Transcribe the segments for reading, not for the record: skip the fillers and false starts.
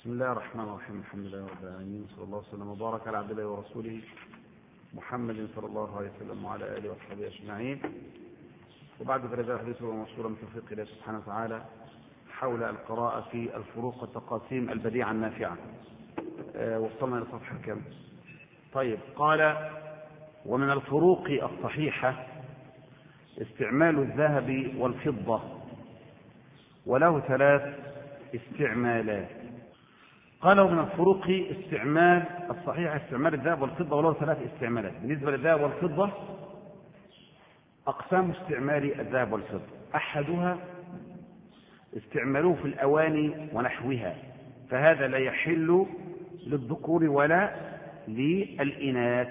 بسم الله الرحمن الرحيم. الحمد لله رب العالمين، صلى الله وسلم وبارك على عبد الله ورسوله محمد صلى الله عليه وسلم وعلى اله وصحبه اجمعين. وبعد فهذا الحديث وموصولا من توفيق الله سبحانه وتعالى حول القراءة في الفروق والتقاسيم البديعة النافعة. وصلنا إلى صفحة كم؟ طيب، قال: ومن الفروق الصحيحة استعمال الذهب والفضة، وله 3 استعمالات. قال: ومن الفروق استعمال الصحيح استعمال الذهب والفضة، وله 3 استعمالات. بالنسبة للذهب والفضة أقسام استعمال الذهب والفضة: أحدها استعمالوه في الأواني ونحوها، فهذا لا يحل للذكور ولا للإناث.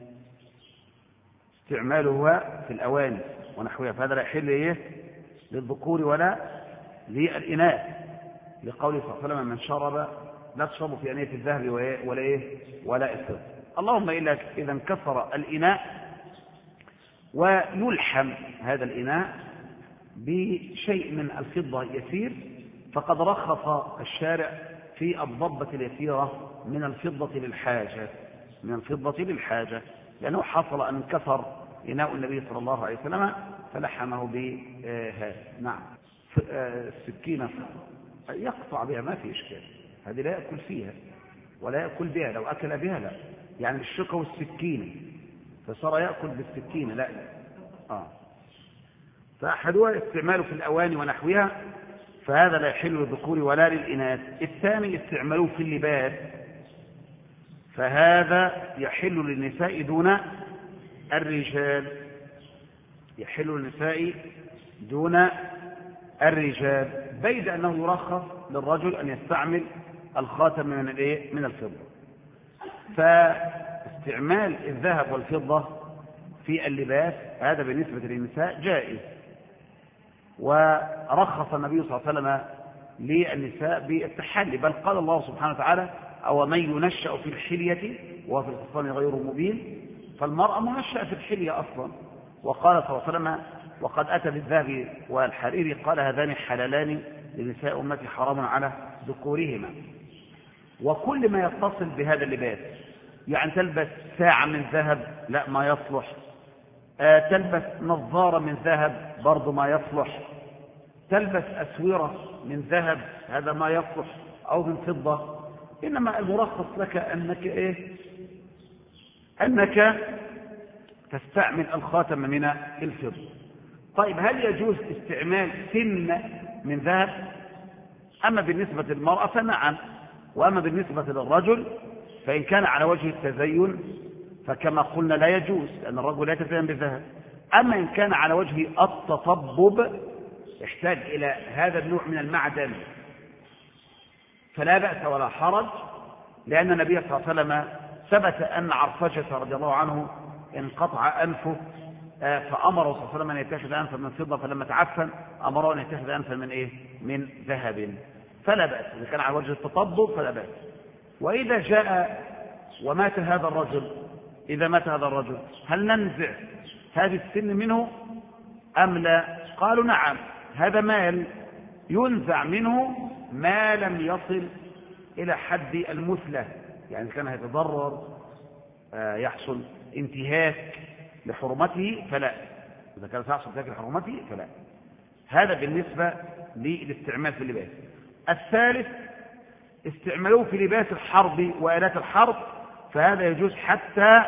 استعمالها في الأواني ونحوها فهذا لا يحل للذكور ولا للإناث، لقوله صلى الله عليه وسلم: من شرب لا تشربوا في أنية الذهب ولا الفضة. اللهم إلا إذا انكسر الإناء ويلحم هذا الإناء بشيء من الفضة يسير، فقد رخص الشارع في الضبة اليسيرة من الفضة للحاجة، لأنه حصل أن انكسر إناء النبي صلى الله عليه وسلم فلحمه بهذا. نعم، السكينة يقطع بها ما في إشكال، هذه لا يأكل فيها ولا يأكل بها، لو أكل بها لا، يعني الشوكة والسكينة فصار يأكل بالسكينة لا. فأحدها استعماله في الأواني ونحوها، فهذا لا يحل للذكور ولا للإناث. الثاني استعمالوه في اللباس، فهذا يحل للنساء دون الرجال، بيد أنه يرخص للرجل أن يستعمل الخاتم من الفضة. فاستعمال الذهب والفضة في اللباس هذا بالنسبة للنساء جائز، ورخص النبي صلى الله عليه وسلم للنساء بالتحلي، بل قال الله سبحانه وتعالى: أو من ينشأ في الحلية وفي الخصام غير مبين. فالمرأة منشأة في الحلية أصلا، وقال صلى الله عليه وسلم: وقد أتى بالذهب والحرير قال: هذان حلالان لنساء أمتي حرام على ذكورهما. وكل ما يتصل بهذا اللباس، يعني تلبس ساعة من ذهب لا ما يصلح، تلبس نظارة من ذهب برضو ما يصلح، تلبس أسورة من ذهب هذا ما يصلح، أو من فضة. إنما المرخص لك أنك تستعمل الخاتم من الفضة. طيب، هل يجوز استعمال سن من ذهب؟ أما بالنسبة للمرأة فنعم، وأما بالنسبة للرجل فإن كان على وجه التزين فكما قلنا لا يجوز، لأن الرجل لا يتزين بالذهب. أما إن كان على وجه التطبب يحتاج إلى هذا النوع من المعدن فلا بأس ولا حرج، لأن النبي صلى الله عليه وسلم ثبت أن عرفجة رضي الله عنه انقطع أنفه، فأمره صلى الله عليه وسلم أن يتخذ أنفا من فضة، فلما تعفن أمره أن يتخذ أنفا من ذهب، فلا بأس. إذا كان على وجه التطبب فلا بأس. وإذا جاء ومات هذا الرجل، إذا مات هذا الرجل هل ننزع هذه السن منه أم لا؟ قالوا: نعم، هذا مال ينزع منه ما لم يصل إلى حد المثلة، يعني كان يتضرر يحصل انتهاك لحرمته فلا، إذا كان يحصل انتهاك لحرمته فلا. هذا بالنسبة للاستعمال في اللباس. الثالث استعملوه في لباس الحرب وآلات الحرب، فهذا يجوز حتى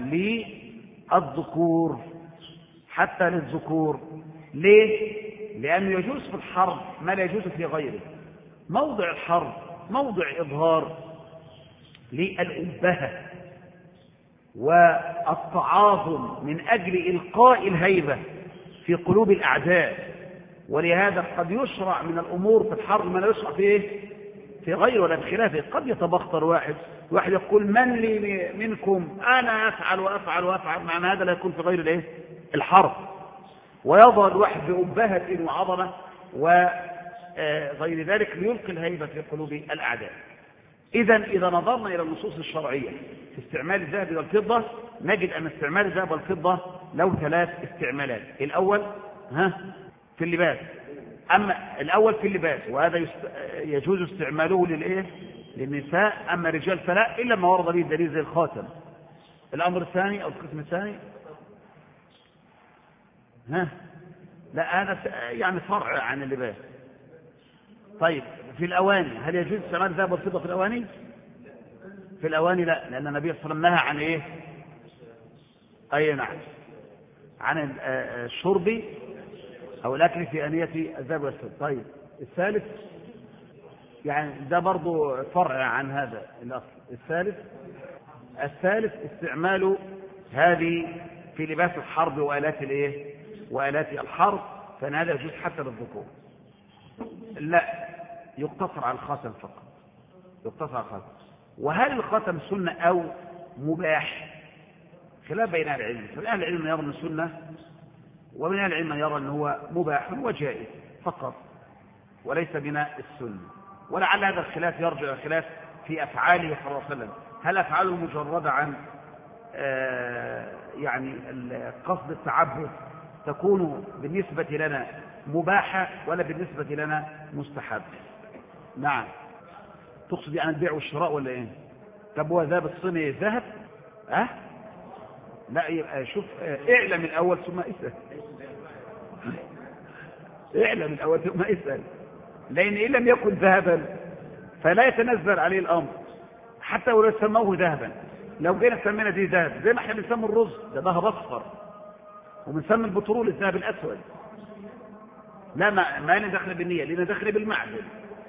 للذكور. ليه؟ لأنه يجوز في الحرب ما لا يجوز في غيره. موضع الحرب موضع إظهار للأبهة والتعاظم من أجل إلقاء الهيبة في قلوب الأعداء، ولهذا قد يشرع من الأمور في الحرب ما لا يشرع في غيره ولا بخلافه. قد يتبختر واحد يقول: من لي منكم، أنا أفعل وأفعل وأفعل، معنى هذا لا يكون في غير الحرب، ويظهر الواحد بأبهة وعظمة وغير ذلك ليلقي الهيبة في قلوب الأعداء. إذا نظرنا إلى النصوص الشرعية في استعمال الذهب والفضة نجد أن استعمال الذهب والفضة له 3 استعمالات. الأول في اللباس، أما الأول في اللباس، وهذا يجوز استعماله للنساء، أما الرجال فلا إلا ما ورد به الدليل زي الخاتم. الأمر الثاني أو القسم الثاني لا هذا يعني فرع عن اللباس. طيب في الأواني هل يجوز استعمال الذهب والفضة في الأواني؟ في الأواني لا، لأن النبي صلى الله عليه وسلم نهى عن إيه؟ أي نعم، عن الشرب أو الأكل في آنية الذهب والفضة. طيب الثالث يعني ده برضو فرع عن هذا الأصل. الثالث استعمال هذه في لباس الحرب وآلات الإيه؟ وآلات الحرب، فإن هذا يجوز حتى للذكور. لا، يقتصر على الخاتم فقط، يقتصر على الخاتم. وهل الخاتم سنة أو مباح؟ خلاف بين أهل العلم، فمن أهل العلم من يرى أنه سنة، ومن أهل العلم من يرى أنه هو مباح وجائز فقط وليس بناء السنة. ولعل هذا الخلاف يرجع إلى الخلاف في أفعاله صلى الله عليه وسلم، هل أفعاله مجردة عن يعني قصد التعبد تكون بالنسبة لنا مباحة ولا بالنسبة لنا مستحب؟ نعم. تقصد عن البيع والشراء ولا ايه؟ طب هو ذهب الصيني ذهب؟ لا، يبقى شوف اعلم الأول ثم اسأل. اعلم الأول ثم اسأل، لأن إن لم يكن ذهبا فلا يتنزل عليه الأمر حتى ولو سموه ذهبا. لو جينا سمينا دي ذهب زي ما احنا بنسمي الرز ده ذهب أصفر، وبنسمي البترول الذهب الأسود، لا ما لنا دخل بالنية، لنا دخل بالمعدن.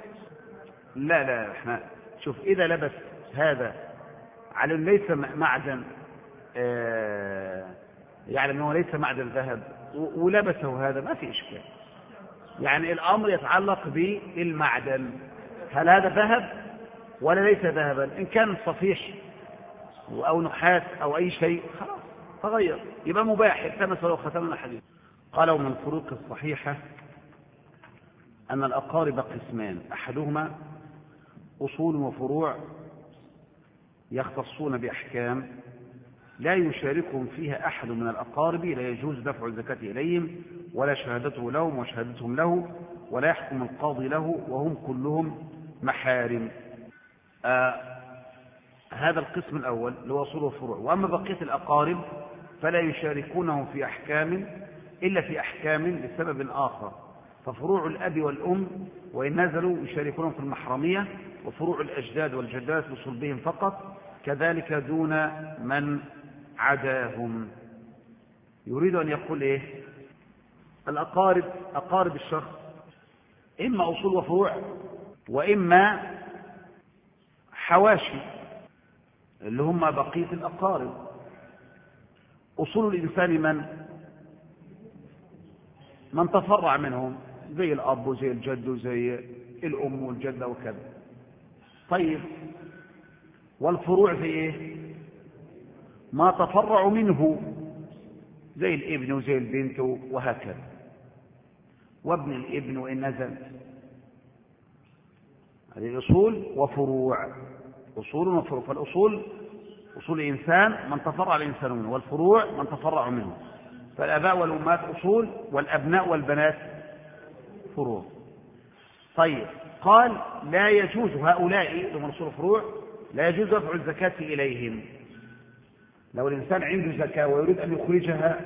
لا احنا شوف إذا لبس هذا على ليس معدن يعني أنه ليس معدن ذهب ولبسه هذا ما في إشكال. يعني الأمر يتعلق بالمعدن، هل هذا ذهب ولا ليس ذهبا؟ إن كان صفيح أو نحاس أو أي شيء خلاص تغير، يبقى مباح التمس ولو ختمنا حديث. قالوا من الفروق الصحيحة أن الأقارب قسمان، أحدهما أصول وفروع يختصون بأحكام لا يشاركهم فيها أحد من الأقارب، لا يجوز دفع الزكاة إليهم ولا شهادته لهم وشهادتهم له، ولا يحكم القاضي له، وهم كلهم محارم. هذا القسم الأول اللي هو أصول وفروع. وأما بقية الأقارب فلا يشاركونهم في أحكام إلا في أحكام لسبب آخر، ففروع الأب والأم وإن نزلوا يشاركونهم في المحرمية، وفروع الأجداد والجدات بصلبهم فقط، كذلك دون من عداهم. يريد أن يقول إيه؟ الأقارب أقارب الشخص إما أصول وفروع وإما حواشي اللي هم بقية الأقارب. أصول الإنسان من تفرع منهم زي الأب وزي الجد وزي الأم والجدة وكذا. طيب والفروع في إيه؟ ما تفرع منه زي الابن وزي البنت وهكذا، وابن الابن وإن نزل. هذه أصول وفروع، أصول وفروع. فالأصول أصول الإنسان من تفرع الإنسان منه، والفروع من تفرع منه. فالآباء والأمهات أصول، والأبناء والبنات فروع. طيب قال لا يجوز هؤلاء من أصول الفروع لا يجوز دفع الزكاة إليهم. لو الإنسان عنده زكاة ويريد أن يخرجها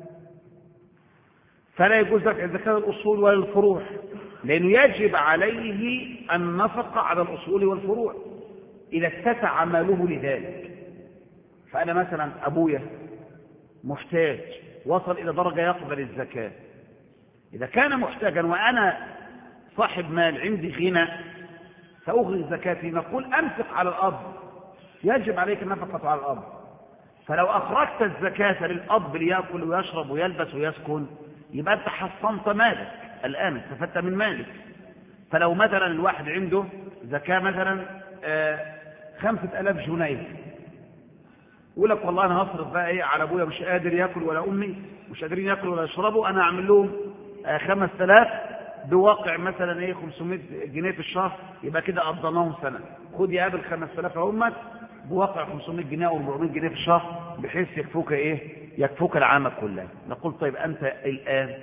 فلا يجوز دفع الزكاة للأصول ولا للفروع، لأنه يجب عليه النفقة على الأصول والفروع إذا اتسع ماله لذلك. فأنا مثلا أبويا محتاج وصل إلى درجة يقبل الزكاة، إذا كان محتاجا وأنا صاحب مال عندي غنى سأخرج زكاتي، نقول أنفق على الأب، يجب عليك النفقة على الأب. فلو أخرجت الزكاة للأب ليأكل ويشرب ويلبس ويسكن يبقى أنت حصنت مالك الآن، استفدت من مالك. فلو مثلا الواحد عنده زكاة مثلا 5000 جنيه، يقول لك والله أنا هصرف بقى إيه على أبويا مش قادر يأكل ولا أمي مش قادرين يأكلوا ولا يشربوا، أنا أعمل لهم 5000 بواقع مثلا إيه 500 جنيه في الشهر، يبقى كده قضيناهم سنة. خد يا أبل 5000 أمك بواقع 500 جنيه أو 400 جنيه في الشهر بحيث يكفوك إيه؟ يكفوك العامة كلها. نقول طيب أنت الآن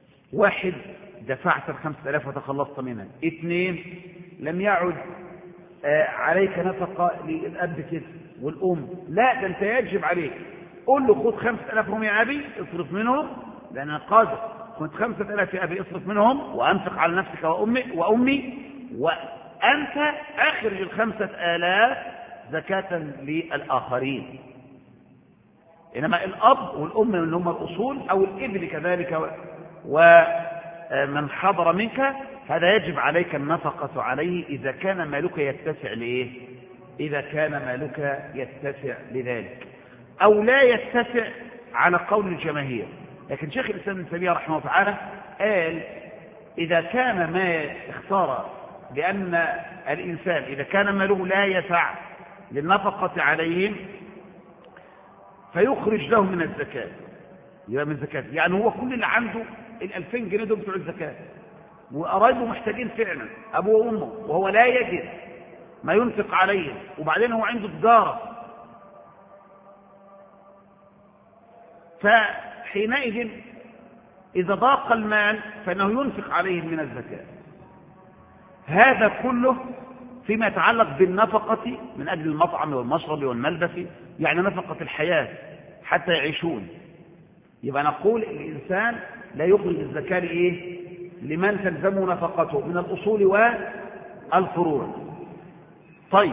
واحد دفعت 5000 وتخلصت منها، 2 لم يعد عليك نفقة للأب كده والأم، لا، ده أنت يجب عليك. قل له خذ 5000 هم يا أبي اصرف منهم، لأن أنا قادر، كنت 5000 يا أبي اصرف منهم وأنفق على نفسك وأمي، وأنت أخرج 5000 زكاة للآخرين. إنما الأب والأم اللي هم الأصول أو الابن كذلك ومن حضر منك، هذا يجب عليك النفقة عليه إذا كان مالك يتسع لإيه؟ إذا كان مالك يتسع لذلك، أو لا يتسع على قول الجماهير. لكن شيخ الإسلام ابن تيمية رحمه الله تعالى قال إذا كان ما اختار بأن الإنسان إذا كان ماله لا يسع للنفقة عليهم فيخرج له من الزكاة، يبقى من الزكاة، يعني هو كل اللي عنده 2000 جنيه دول بتوع الزكاة، وقرايبه محتاجين فعلا أبوه وأمه، وهو لا يجد ما ينفق عليهم، وبعدين هو عنده تجارة، فحينئذ إذا ضاق المال فإنه ينفق عليهم من الزكاة. هذا كله فيما يتعلق بالنفقة من أجل المطعم والمشرب والملبس، يعني نفقة الحياة حتى يعيشون. يبقى نقول الإنسان لا يخرج الزكاة لإيه؟ لمن تلزمه نفقته من الأصول والفروع. طيب،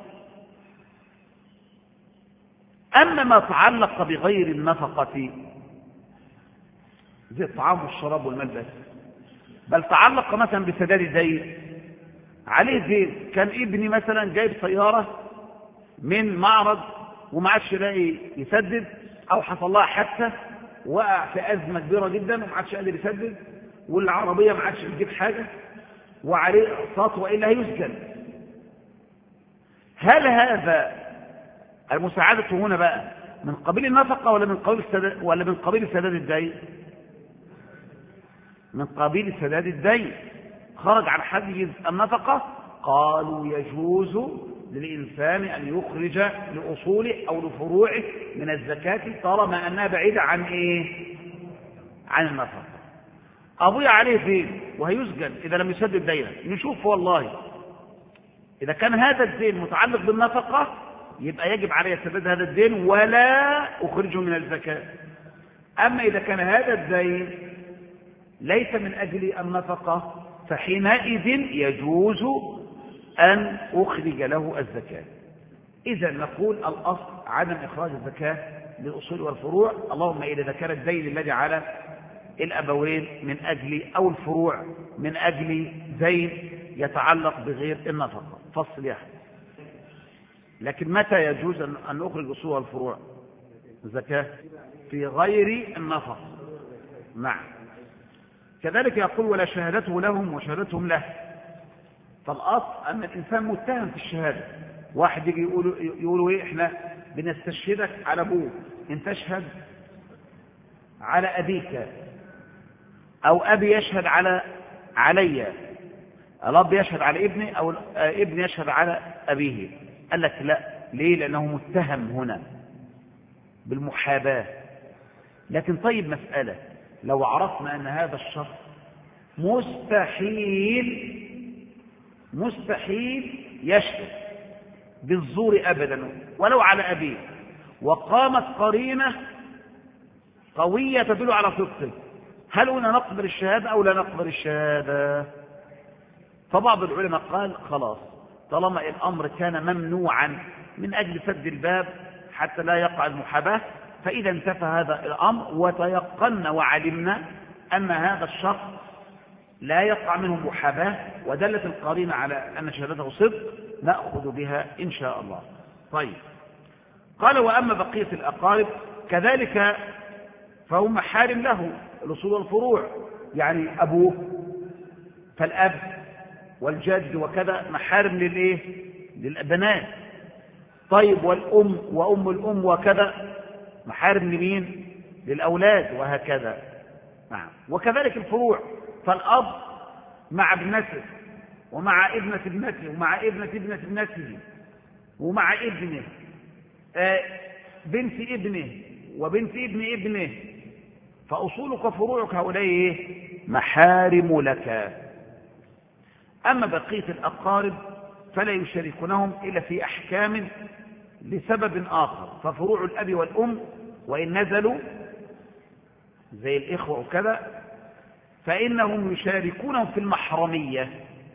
أما ما تعلق بغير النفقة زي الطعام والشراب والملبس، بل تعلق مثلا بسداد الدين عليه دين، كان ابني مثلا جايب سيارة من معرض وما عادش لاقي يسدد، أو حصل لها حادثة وقع في أزمة كبيرة جدا وما عادش قادر يسدد، والعربية ما عادش بتجيب حاجة وعليه أقساط وإلا هيسجن. هل هذا المساعدة هنا بقى من قبيل النفقة ولا من قبيل سداد الدين؟ من قبيل سداد الدين، خرج عن حيز النفقة. قالوا يجوز للإنسان أن يخرج لأصوله أو لفروعه من الزكاة طالما أنها بعيدة عن إيه؟ عن النفقة. أبويا عليه دين وهيسجن إذا لم يسدد دينا، نشوف والله إذا كان هذا الدين متعلق بالنفقة يبقى يجب عليه سداد هذا الدين ولا أخرجه من الزكاة. أما إذا كان هذا الدين ليس من أجل النفقة فحينئذ يجوز أن أخرج له الزكاة. إذا نقول الأصل عدم إخراج الزكاة للأصول والفروع، اللهم إذا كان الدين الذي على الأبوين من أجل أو الفروع من أجل دين يتعلق بغير النفقة. فصل يا أحمد. لكن متى يجوز أن نخرج أصول والفروع الزكاة؟ في غير النفقة. نعم. كذلك يقول ولا شهادته لهم وشهادتهم له. فالأصل أن الإنسان متهم في الشهادة. واحد يجي يقولوا إيه، إحنا بنستشهدك على أبوك، إن تشهد على أبيك، أو أبي يشهد علي، الأب يشهد على ابني أو ابن يشهد على أبيه. قال لك لا. ليه؟ لأنه متهم هنا بالمحاباة. لكن طيب مسألة، لو عرفنا أن هذا الشخص مستحيل يشهد بالزور أبدا ولو على أبيه، وقامت قرينة قوية تدل على صدقه، هل هنا نقبل الشهادة أو لا نقبل الشهادة؟ فبعض العلماء قال خلاص، طالما الأمر كان ممنوعا من أجل سد الباب حتى لا يقع المحاباة، فإذا انتفى هذا الأمر وتيقنا وعلمنا أن هذا الشخص لا يقع منه محاباة ودلت القرينة على أن شهادته صدق، نأخذ بها إن شاء الله. طيب، قال وأما بقية الأقارب كذلك فهم محارم له الأصول والفروع، يعني أبوه فالأب والجد وكذا محارم للإيه؟ للبنات. طيب، والأم وأم الأم وكذا محارم لمين؟ للأولاد وهكذا. نعم. وكذلك الفروع، فالأب مع ابنته ومع ابنة ابنته ومع ابنة ابنته ومع ابنه، بنت ابنه وبنت ابن ابنه، فأصولك وفروعك هؤلاء محارم لك. أما بقية الأقارب فلا يشاركونهم إلا في أحكام لسبب آخر. ففروع الأب والأم وإن نزلوا زي الإخوة وكذا فإنهم يشاركونهم في المحرمية.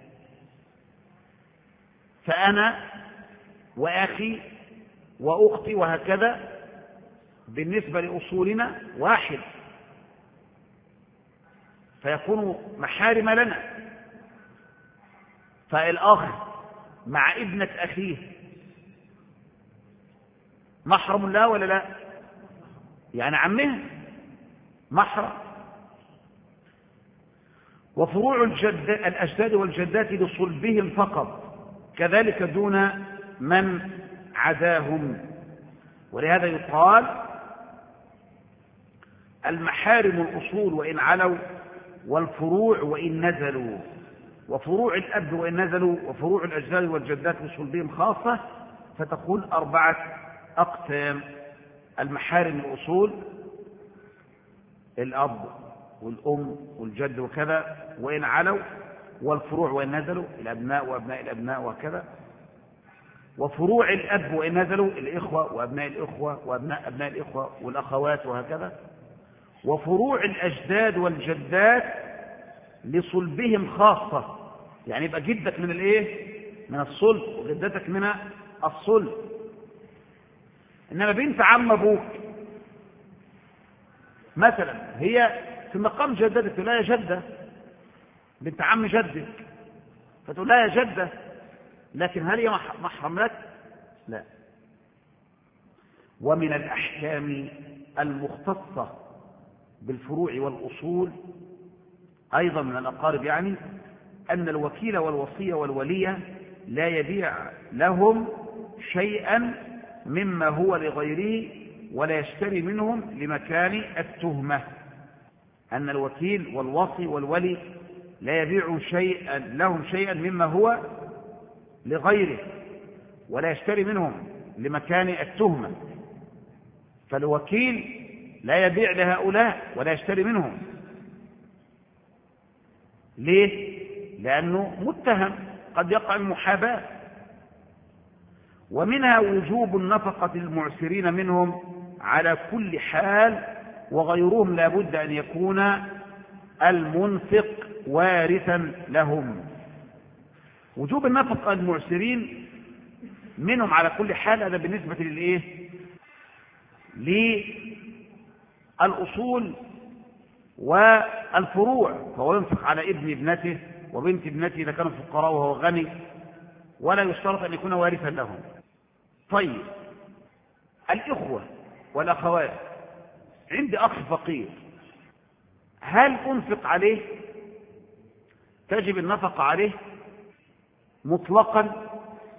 فأنا وأخي وأختي وهكذا بالنسبة لأصولنا واحد، فيكون محارم لنا. فالأخ مع ابنة أخيه محرم لا ولا لا؟ يعني عمه محرم. وفروع الأجداد والجدات لصلبهم فقط، كذلك دون من عداهم. ولهذا يقال المحارم الأصول وإن علوا، والفروع وإن نزلوا. وفروع الأب وإن نزلوا، وفروع الأجداد والجدات لصلبهم خاصة، فتكون 4 أقسام: المحارم الأصول الأب والأم والجد وكذا وإن علوا، والفروع وإن نزلوا الأبناء وأبناء الأبناء وكذا، وفروع الأب وإن نزلوا الإخوة وأبناء الإخوة وأبناء أبناء الإخوة والأخوات وهكذا، وفروع الأجداد والجدات لصلبهم خاصة. يعني يبقى جدك من الإيه؟ من الصلب، وجدتك من الصلب. إنما بنت عم أبوك مثلا هي في مقام جدتك، تقول لها يا جدة، بنت عم جدك، فتقول لها يا جدة، لكن هل هي محرم لك؟ لا. ومن الأحكام المختصة بالفروع والأصول أيضا من الأقارب، يعني أن الوكيل والوصي والولي لا يبيع لهم شيئا مما هو لغيره ولا يشتري منهم لمكان التهمة. أن الوكيل والوصي والولي لا يبيع شيئا لهم شيئا مما هو لغيره ولا يشتري منهم لمكان التهمة. فالوكيل لا يبيع لهؤلاء ولا يشتري منهم. ليه؟ لأنه متهم، قد يقع المحاباة. ومنها وجوب النفقة للمعسرين منهم على كل حال، وغيرهم لا بد أن يكون المنفق وارثا لهم. وجوب النفقة للمعسرين منهم على كل حال، هذا بالنسبة للإيه؟ للأصول والفروع، فهو ينفق على ابن ابنته وبنت ابنته إذا كانوا فقراء وهو غني، ولا يشترط أن يكون وارثا لهم. طيب، الإخوة والأخوات، عندي أخ فقير، هل أنفق عليه؟ تجب النفقة عليه مطلقا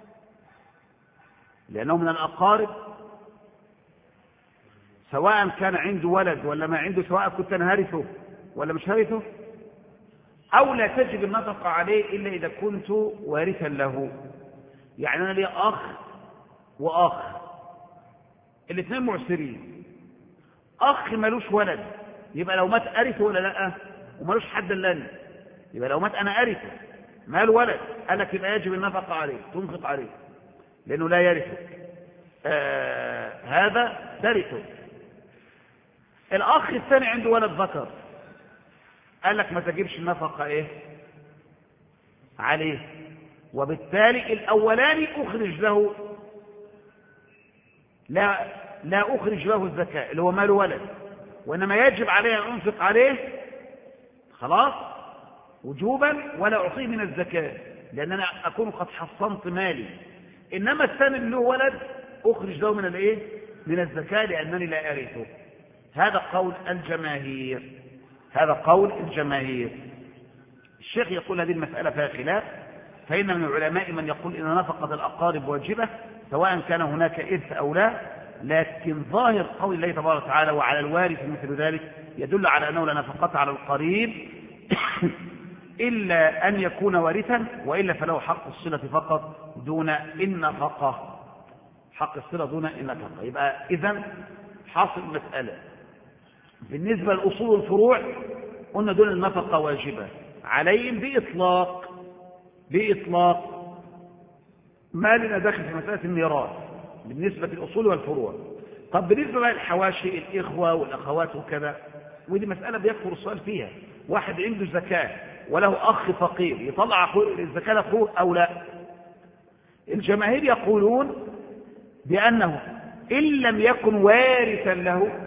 لأنه من الأقارب، سواء كان عنده ولد ولا ما عنده، سواء كنت أنا هرثه ولا مش هرثه، أو لا تجب النفقة عليه إلا إذا كنت وارثا له. يعني أنا لي أخ وأخ، الاثنين معسرين، أخ ملوش ولد، يبقى لو مات أرثه ولا لا؟ وملوش حد لنا، يبقى لو مات أنا أرثه، مال ولد، قال لك يبقى يجب النفقة عليه، تنفق عليه لأنه لا يرثك، هذا ترثه. الأخ الثاني عنده ولد ذكر، قال لك ما تجيبش النفقة إيه عليه، وبالتالي الأولاني أخرج له، لا أخرج له الزكاة اللي هو مال ولد، وإنما يجب عليه أن أنفق عليه خلاص وجوبا، ولا أعطيه من الزكاة لأن أنا أكون قد حصنت مالي. إنما الثاني اللي هو ولد أخرج له من الإيه؟ من الزكاة لأنني لا أرثه. هذا قول الجماهير، هذا قول الجماهير. الشيخ يقول هذه المسألة فيها خلاف، فإن من العلماء من يقول إن نفقة الأقارب واجبة سواء كان هناك إرث أو لا، لكن ظاهر قول الله تبارك وتعالى وعلى الوارث مثل ذلك يدل على أنه لا نفقة على القريب إلا أن يكون وارثا، وإلا فله حق الصلة فقط دون النفقة، حق الصلة دون النفقة. يبقى إذن حاصل مسألة بالنسبة للأصول والفروع، قلنا دون النفقة واجبة عليهم بإطلاق، ما لنا داخل في مسألة الميراث بالنسبة للأصول والفروع. طب بالنسبة بقى للحواشي، الإخوة والأخوات وكذا، ودي مسألة بيكثر السؤال فيها. واحد عنده زكاة وله أخ فقير، يطلع الزكاة لأخوه أو لا؟ الجماهير يقولون بأنه إن لم يكن وارثا له،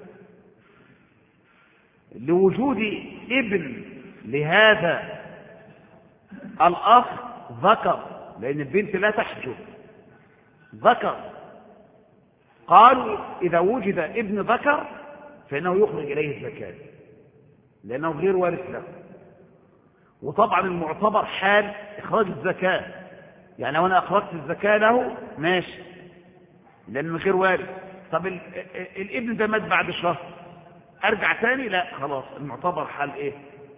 لوجود ابن لهذا الأخ ذكر، لأن البنت لا تحجب ذكر، قالوا إذا وجد ابن ذكر فإنه يخرج إليه الزكاة لأنه غير وارث له. وطبعا المعتبر حال إخراج الزكاة، يعني لو أنا أخرجت الزكاة له ماشي لأنه غير وارث. طب الابن ده مات بعد شهر، أرجع تاني؟ لا، خلاص المعتبر حال إيه؟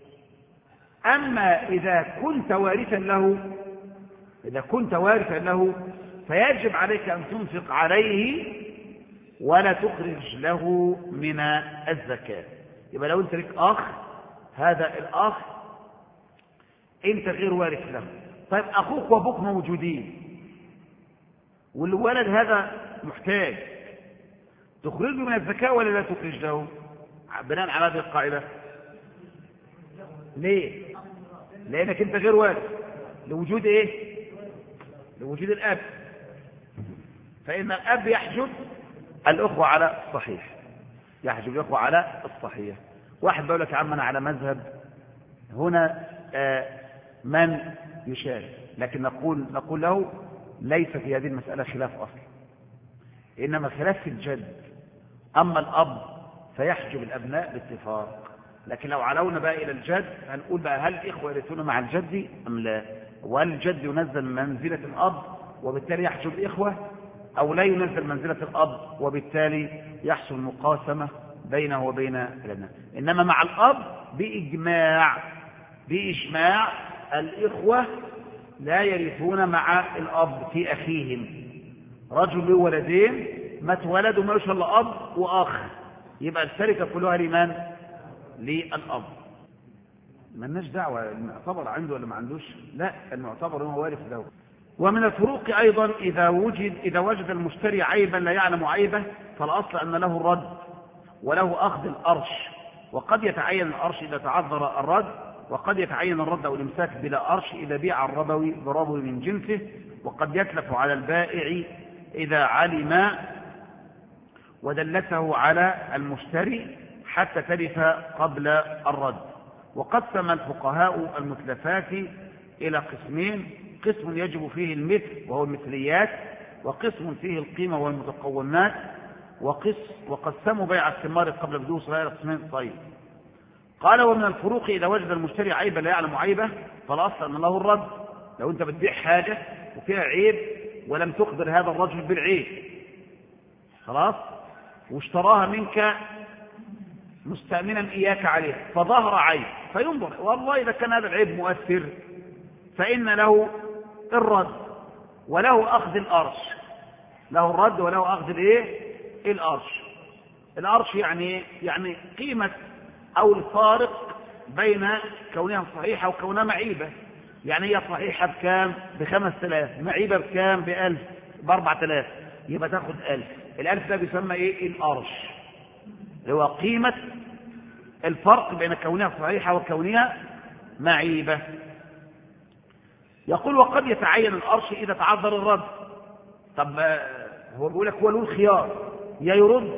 أما إذا كنت وارثا له فيجب عليك أن تنفق عليه ولا تخرج له من الزكاة. يبقى لو أنت لك أخ، هذا الأخ أنت غير وارث له. طيب أخوك وأبوك موجودين والولد هذا محتاج، تخرجه من الزكاة ولا لا تخرج له بناء على هذه القاعدة؟ ليه؟ لأنك أنت غير وارث، لوجود إيه؟ لوجود الأب، فإن الأب يحجب الأخوة على الصحيح، يحجب الأخوة على الصحيح. واحد بيقول لك يا عم أنا على مذهب هنا من يشارك، لكن نقول له ليس في هذه المسألة خلاف أصل، إنما خلاف في الجد. أما الأب فيحجب الأبناء باتفاق، لكن لو علونا بقى إلى الجد هنقول بقى هل الإخوة يرثون مع الجد أم لا؟ وهل الجد ينزل منزلة الأب وبالتالي يحجب الإخوة، أو لا ينزل منزلة الأب وبالتالي يحصل مقاسمة بينه وبين الأبناء؟ إنما مع الأب بإجماع الإخوة لا يرثون مع الأب في أخيهم. رجل له ولدين، مات ولد وما يشاء إلا أب وأخ، يبقى الشركة كلها لمن؟ للأب. مالناش دعوة المعتبر عنده ولا ما عندوش، لا، المعتبر هو وارث له. ومن الفروق أيضا إذا وجد المشتري عيبا لا يعلم عيبه، فالأصل أن له الرد وله أخذ الأرش، وقد يتعين الأرش إذا تعذر الرد، وقد يتعين الرد أو الإمساك بلا أرش إذا بيع الربوي بربوي من جنسه، وقد يتلف على البائع إذا علم ودلته على المشتري حتى تلف قبل الرد. وقسم الفقهاء المتلفات إلى قسمين: قسم يجب فيه المثل وهو المثليات، وقسم فيه القيمة والمتقومات، وقسموا بيع الثمار قبل بدو صغير قسمين. طيب، قال: ومن الفروق إذا وجد المشتري عيبا لا يعلم عيبه، فالأصل أن له الرد. لو أنت بتبيع حاجة وفيها عيب ولم تخبر هذا الرجل بالعيب، خلاص، واشتراها منك مستأمنا إياك عليه، فظهر عيب، فينظر والله إذا كان هذا العيب مؤثر فإن له الرد وله أخذ الأرش، له الرد وله أخذ الأرش. الأرش يعني قيمة أو الفارق بين كونها صحيحة وكونها معيبة. يعني هي صحيحة بكام؟ ب5000، معيبة بكام؟ ب1000، ب4000، يبقى تاخد 1000. ال1000 ده بيسمى إيه؟ الأرش، اللي هو قيمة الفرق بين كونها صحيحة وكونها معيبة. يقول: وقد يتعين الأرش إذا تعذر الرد. طب هو بيقول لك هو له الخيار، يا يرد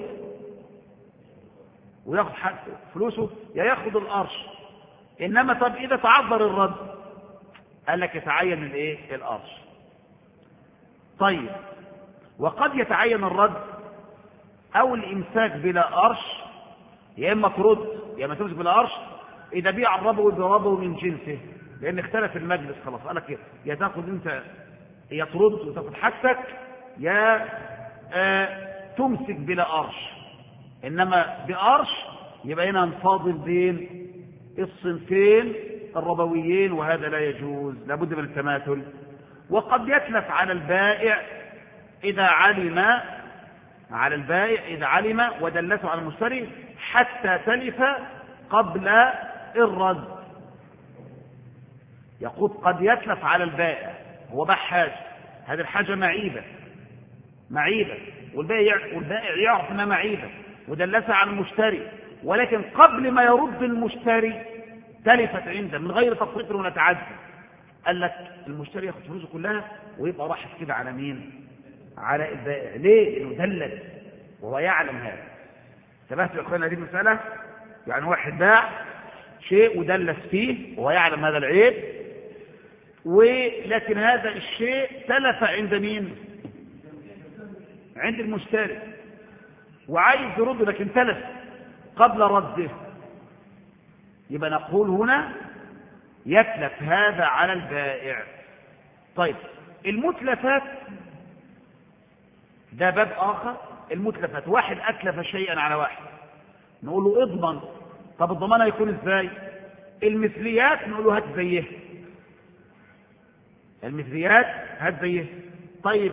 وياخذ فلوسه يا ياخذ الأرش. إنما طب إذا تعذر الرد، قال لك يتعين الأرش. طيب، وقد يتعين الرد أو الإمساك بلا أرش، يا إما ترد يا إما تمسك بلا أرش إذا بيع الربوي بربوي من جنسه، لأن اختلف المجلس خلاص. قال لك يا تاخذ أنت، يا ترد وتاخذ حاجتك، يا تمسك بلا أرش. إنما بأرش يبقى هنا نفاضل بين الصنفين الربويين، وهذا لا يجوز، لابد من التماثل. وقد يتلف على البائع إذا علم ودلته على المشتري حتى تلف قبل الرد. يقول قد يتلف على البائع، هو باع حاجة هذه الحاجة معيبة والبائع يعرف أنها معيبة ودلسها على المشتري، ولكن قبل ما يرد المشتري تلفت عنده من غير تفريط ولا تعدي. قال لك المشتري ياخد فلوسه كلها ويبقى راحت كده على مين؟ على البائع. ليه؟ لأنه دلس وهو يعلم هذا. انتبهتوا يا اخوانا هذه المسألة؟ يعني واحد باع شيء ودلس فيه وهو يعلم هذا العيب، ولكن هذا الشيء تلف عند مين؟ عند المشتري، وعايز يرد لكن تلف قبل رده. يبقى نقول هنا يتلف هذا على البائع. طيب المتلفات ده باب آخر. المتلفات واحد أتلف شيئا على واحد نقول له اضمن. طب الضمان هيكون ازاي؟ المثليات نقول له هات زيه، المثليات هات زيه. طيب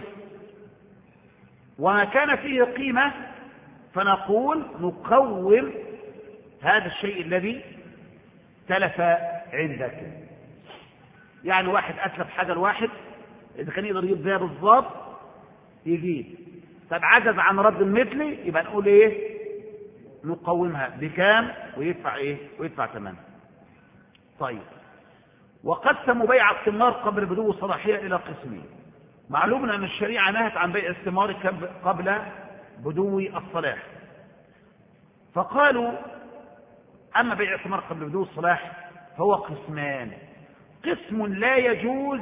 وما كان فيه قيمة فنقول نقوم هذا الشيء الذي تلف عندك. يعني واحد أتلف حاجة لواحد، إذا كان يقدر يجيب زيها بالضبط يجيب. طب عجز عن رد المثلي يبقى نقول ايه؟ نقومها بكام ويدفع ايه؟ ويدفع ثمنها. طيب وقسموا بيع الثمار قبل بدو الصلاحية إلى قسمين. معلوم أن الشريعة نهت عن بيع الثمار قبل بدو الصلاح، فقالوا أما بيع الثمار قبل بدو الصلاح هو قسمان. قسم لا يجوز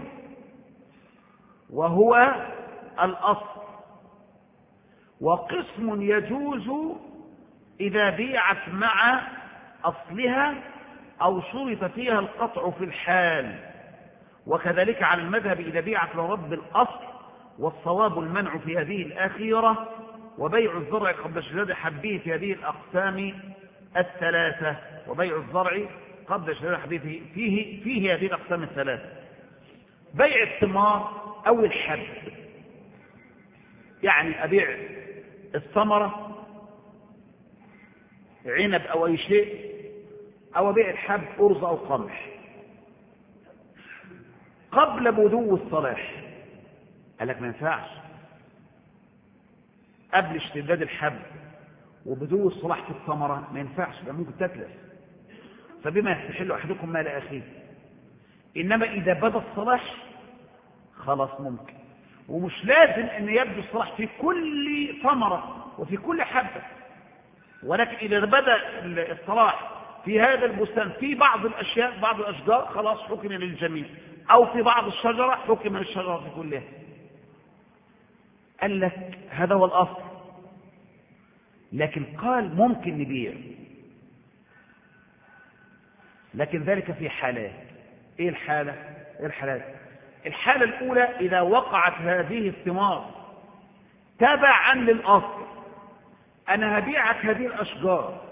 وهو الأصل، وقسم يجوز إذا بيعت مع أصلها أو شرط فيها القطع في الحال، وكذلك على المذهب إذا بيعت لرب الأصل، والصواب المنع في هذه الأخيرة، وبيع الزرع قبل شجار حبه في هذه الأقسام الثلاثة. وبيع الزرع قبل شجار حبه فيه هذه الأقسام الثلاثة. بيع الثمار أو الحب، يعني أبيع الثمرة عنب أو أي شيء، أو أبيع الحب أرز أو قمح قبل بدو الصلاح. قال لك ما ينفعش قبل اشتداد الحب وبدو الصلاح في الثمرة، ما ينفعش، ده ممكن تتلف. فبما يستحل أحدكم مال أخيه. إنما إذا بدا الصلاح خلاص ممكن، ومش لازم أن يبدو الصلاح في كل ثمرة وفي كل حبة، ولكن إذا بدا الصلاح في هذا البستان في بعض الأشياء بعض الأشجار خلاص حكم للجميع، أو في بعض الشجرة حكم للشجرة كلها. قال لك هذا هو الأصل، لكن قال ممكن نبيع، لكن ذلك في حالات. إيه الحالة؟ إيه الحالات؟ الحالة الأولى إذا وقعت هذه الثمار تبعا للأصل. أنا هبيعك هذه الأشجار،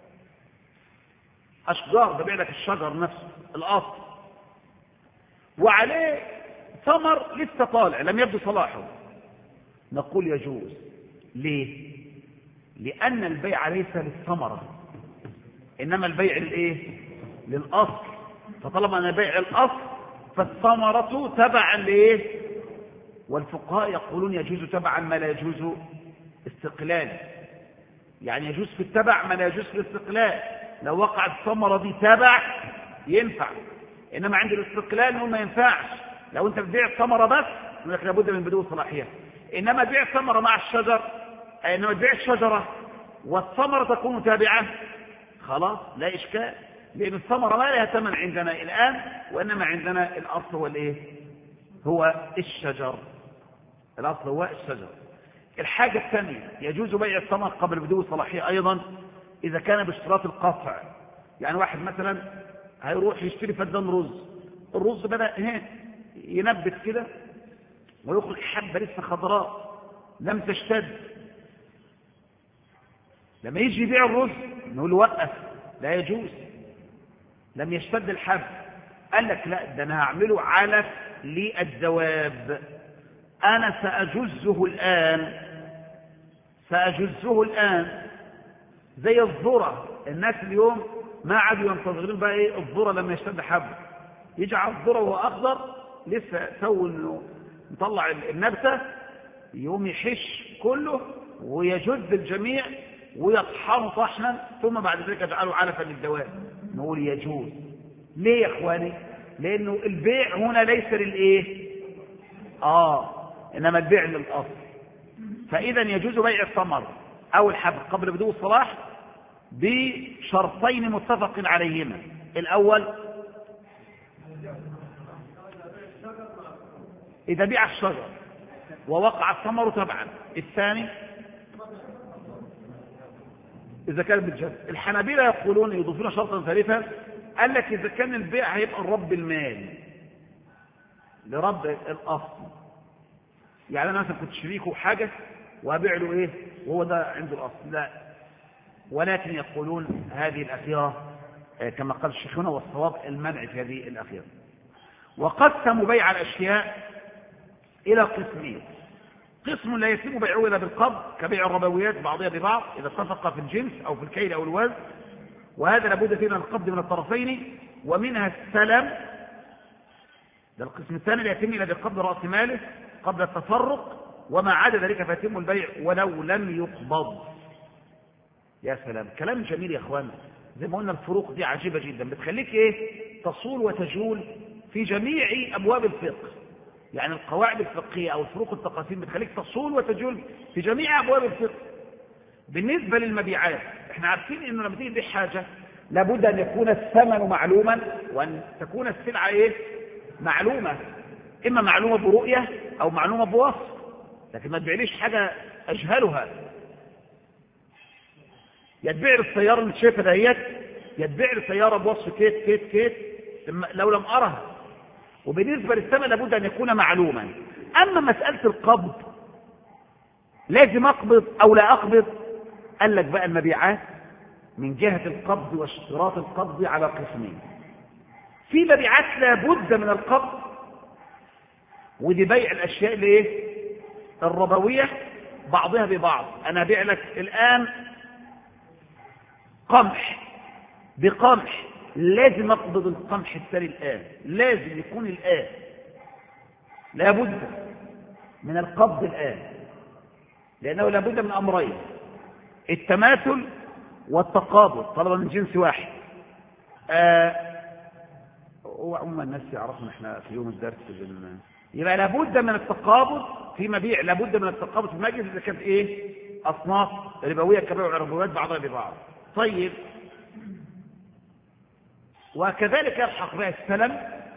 أشجار ببيع لك الشجر نفسه الأصل، وعليه ثمر لسه طالع لم يبدو صلاحه، نقول يجوز. ليه؟ لأن البيع ليس للثمرة، إنما البيع للإيه؟ للأصل. فطالما أن بيع الأصل فالثمرة تبعا لإيه؟ والفقهاء يقولون يجوز تبعا ما لا يجوز استقلالا. يعني يجوز في التبع ما لا يجوز في الاستقلال. لو وقعت الثمرة دي تبع ينفع، إنما عند الاستقلال نقول ما ينفعش. لو أنت بتبيع الثمرة بس نقول لك لابد من بدو صلاحية. إنما بيع الثمرة مع الشجر، إنما بيع الشجرة والثمرة تكون تابعة، خلاص لا إشكال، لأن الثمرة ما لها ثمن عندنا الآن، وإنما عندنا الأصل هو الإيه؟ هو الشجر. الأصل هو الشجر. الحاجة الثانية يجوز بيع الثمر قبل بدو صلاحية أيضا إذا كان باشتراط القطع. يعني واحد مثلا هيروح يشتري فدان رز، الرز بدأ ينبت كده ويخرج حبة لسه خضراء لم تشتد. لما يجي يبيع الرز نقول له وقف، لا يجوز، لم يشتد الحب. قال لك لا، ده أنا هعمله علف للدواب، أنا سأجزه الآن زي الذرة. الناس اليوم ما عادوا ينتظرون بقى الذرة لما يشتد حب، يجعل الذرة وهو أخضر لسه تو إنه مطلع النبتة، يقوم يحش كله ويجذ الجميع ويطحنه طحنا، ثم بعد ذلك يجعله علفا للدواب. نقول يجوز. ليه يا اخواني؟ لانه البيع هنا ليس للايه، انما البيع للاصل. فاذا يجوز بيع الثمر او الحب قبل بدو الصلاح بشرطين متفق عليهما. الاول اذا بيع الشجر ووقع الثمر تبعا. الثاني إذا كان بالجد. الحنابلة يقولون يضيفون شرطا ثالثا، قال لك إذا كان البيع هيبقى الرب المال لرب الأصل، يعني أنا مثلا كنت شريكه حاجة وأبيع له إيه وهو ده عنده الأصل، لا. ولكن يقولون هذه الأخيرة كما قال الشيخنا، والصواب المنع في هذه الأخيرة. وقسموا بيع الأشياء إلى قسمين: قسم لا يتم بيعه إلا بالقبض كبيع الربويات بعضها ببعض إذا اتفق في الجنس أو في الكيل أو الوزن، وهذا لابد فيه من القبض من الطرفين. ومنها السلم، ده القسم الثاني، لا يتم إلا بقبض رأس ماله قبل التفرق، وما عدا ذلك فيتم البيع ولو لم يقبض. يا سلام، كلام جميل يا اخوان. زي ما قلنا الفروق دي عجيبة جدا، بتخليك تصول وتجول في جميع أبواب الفقه. يعني القواعد الفقهية أو الفروق التقاسيم بتخليك تصول وتجول في جميع أبواب الفقه. بالنسبة للمبيعات، احنا عارفين انه لما تيجي تبيع حاجة لابد ان يكون الثمن معلوما وان تكون السلعة معلومة، اما معلومة برؤية او معلومة بوصف. لكن ما تبيعليش حاجة اجهلها. يتبيع السيارة اللي شايفها دهيت، يتبيع السيارة بوصف كيت كيت كيت لو لم أرها. وبالنسبة للثمن لابد أن يكون معلوما. أما مسألة القبض لازم أقبض أو لا أقبض، قال لك بقى المبيعات من جهة القبض واشتراط القبض على قسمين: في مبيعات لابد من القبض، ودي بيع الأشياء الربوية بعضها ببعض. أنا أبيع لك الآن قمح بقمح، لازم أقبض القمح الثاني الآن، لازم يكون الآن، لابد من القبض الآن، لأنه لابد من أمرين: التماثل والتقابض طالما من جنس واحد. وعموما الناس يعرفون احنا في يوم الدرس يبقى لابد من التقابض في مبيع، لابد من التقابض في مجلس إذا كانت أصناف ربوية كبيع الربويات بعضها ببعض. طيب، وكذلك يلحق بها السلم.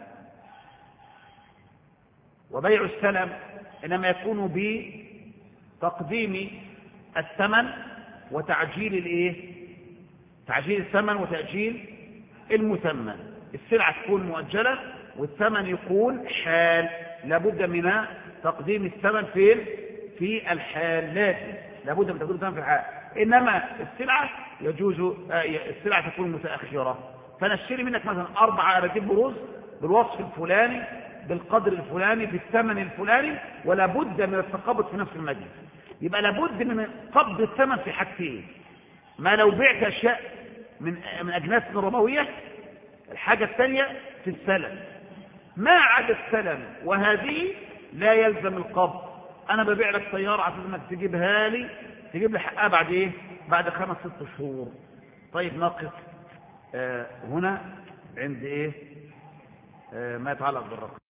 وبيع السلم إنما يكون بتقديم الثمن وتعجيل تعجيل الثمن وتأجيل المثمن. السلعة تكون مؤجلة والثمن يكون حال، لابد من تقديم الثمن في الحال، لابد من تقديم الثمن في الحال. إنما السلعة يجوز السلعة تكون متأخرة، فأنا اشتري منك مثلا 4 أراجيب رز بالوصف الفلاني بالقدر الفلاني بالثمن الفلاني، ولا بد من التقابض في نفس المجلس. يبقى لابد من قبض الثمن في حاجتين: ما لو بعت أشياء من أجناس ربوية، الحاجة الثانية في السلم. ما عدا السلم وهذه لا يلزم القبض. أنا ببيع لك سيارة عشان انك تجيب لي حقها بعد 5-6 شهور. طيب، نقف هنا عند ما يتعلق بالرقم.